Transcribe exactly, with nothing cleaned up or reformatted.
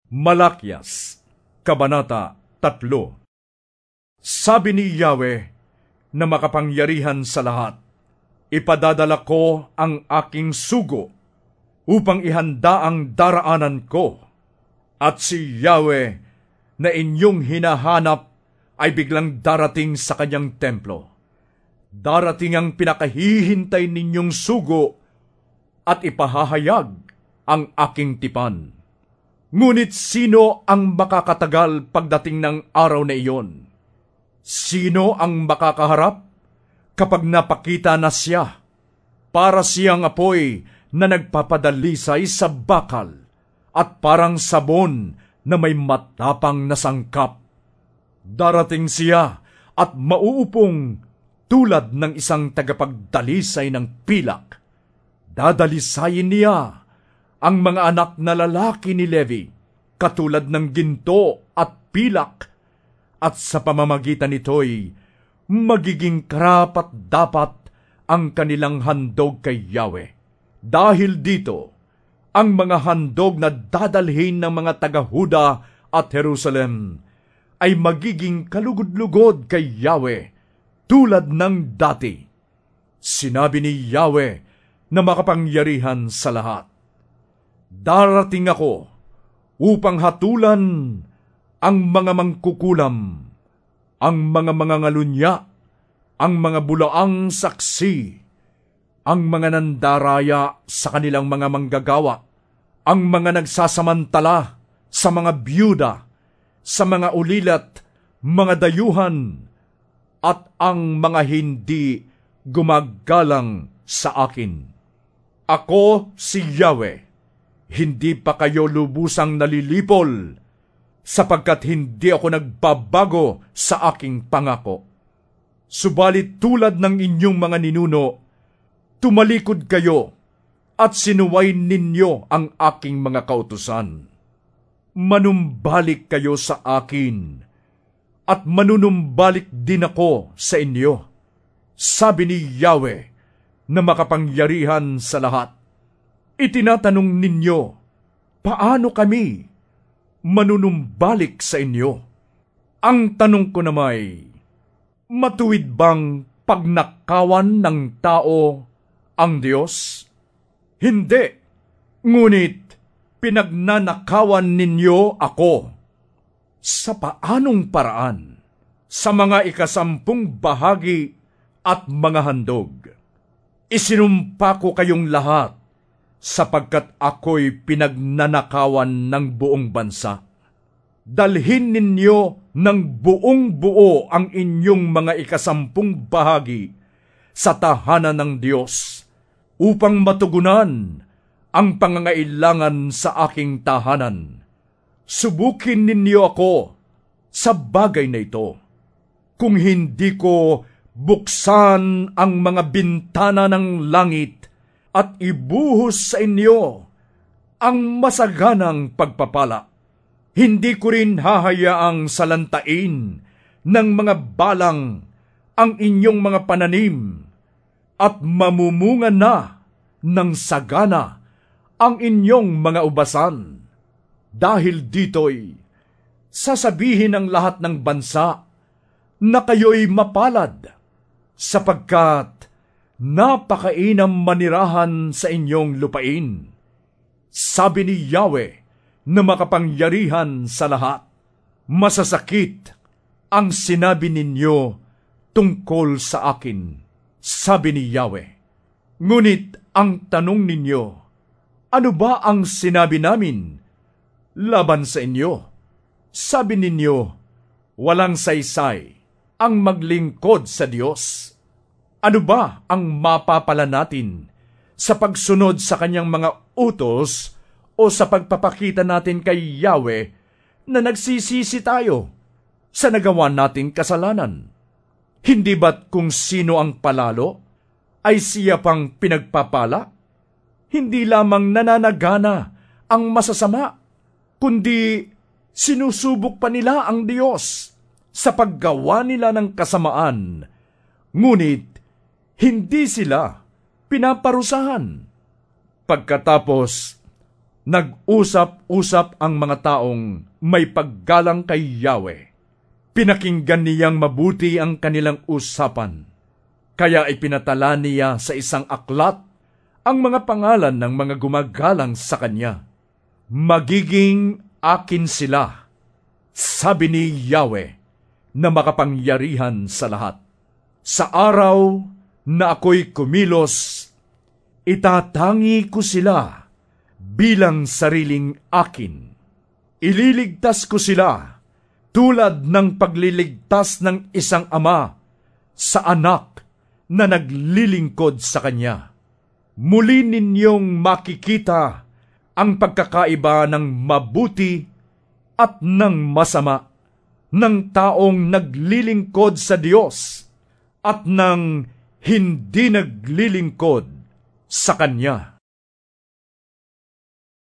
Malakyas, Kabanata tatlo. Sabi ni Yahweh na makapangyarihan sa lahat, ipadadala ko ang aking sugo upang ihanda ang daraanan ko, at si Yahweh na inyong hinahanap ay biglang darating sa kanyang templo. Darating ang pinakahihintay ninyong sugo at ipahahayag ang aking tipan. Ngunit sino ang makakatagal pagdating ng araw na iyon? Sino ang makakaharap kapag napakita na siya? Para siyang apoy na nagpapadalisay sa bakal at parang sabon na may matapang na sangkap. Darating siya at mauupong tulad ng isang tagapagdalisay ng pilak. Dadalisayin niya ang mga anak na lalaki ni Levi, katulad ng ginto at pilak, at sa pamamagitan nito'y magiging karapat dapat ang kanilang handog kay Yahweh. Dahil dito, ang mga handog na dadalhin ng mga taga-Huda at Jerusalem ay magiging kalugod-lugod kay Yahweh, tulad ng dati. Sinabi ni Yahweh na makapangyarihan sa lahat, darating ako upang hatulan ang mga mangkukulam, ang mga mangangalunya, ang mga bulaang saksi, ang mga nandaraya sa kanilang mga manggagawa, ang mga nagsasamantala sa mga byuda, sa mga ulilat, mga dayuhan, at ang mga hindi gumagalang sa akin. Ako si Yahweh. Hindi pa kayo lubusang nalilipol, sapagkat hindi ako nagbabago sa aking pangako. Subalit tulad ng inyong mga ninuno, tumalikod kayo at sinuway ninyo ang aking mga kautusan. Manumbalik kayo sa akin, at manunumbalik din ako sa inyo, sabi ni Yahweh na makapangyarihan sa lahat. Itinatanong ninyo, paano kami manunumbalik sa inyo? Ang tanong ko namay, matuwid bang pagnakawan ng tao ang Diyos? Hindi, ngunit pinagnanakawan ninyo ako. Sa paanong paraan? Sa mga ikasampung bahagi at mga handog. Isinumpa ko kayong lahat, sapagkat ako'y pinagnanakawan ng buong bansa. Dalhin ninyo ng buong buo ang inyong mga ikasampung bahagi sa tahanan ng Diyos, upang matugunan ang pangangailangan sa aking tahanan. Subukin ninyo ako sa bagay na ito. Kung hindi ko buksan ang mga bintana ng langit at ibuhos sa inyo ang masaganang pagpapala, hindi ko rin hahayaang salantain ng mga balang ang inyong mga pananim, at mamumunga na ng sagana ang inyong mga ubasan. Dahil dito'y sasabihin ng lahat ng bansa na kayo'y mapalad, sapagkat napakainam manirahan sa inyong lupain. Sabi ni Yahweh na makapangyarihan sa lahat, masasakit ang sinabi ninyo tungkol sa akin, sabi ni Yahweh. Ngunit ang tanong ninyo, ano ba ang sinabi namin laban sa inyo? Sabi ninyo, walang saysay ang maglingkod sa Diyos. Ano ba ang mapapala natin sa pagsunod sa kanyang mga utos o sa pagpapakita natin kay Yahweh na nagsisisi tayo sa nagawa nating kasalanan? Hindi ba't kung sino ang palalo ay siya pang pinagpapala? Hindi lamang nananagana ang masasama, kundi sinusubok pa nila ang Diyos sa paggawa nila ng kasamaan, ngunit hindi sila pinaparusahan. Pagkatapos, Nag-usap-usap ang mga taong may paggalang kay Yahweh. Pinakinggan niyang mabuti ang kanilang usapan. Kaya ipinatala niya sa isang aklat ang mga pangalan ng mga gumagalang sa kanya. Magiging akin sila, sabi ni Yahweh na makapangyarihan sa lahat. Sa araw na ako'y kumilos, itatangi ko sila bilang sariling akin. Ililigtas ko sila tulad ng pagliligtas ng isang ama sa anak na naglilingkod sa kanya. Muli ninyong makikita ang pagkakaiba ng mabuti at ng masama, ng taong naglilingkod sa Diyos at ng hindi naglilingkod sa Kanya.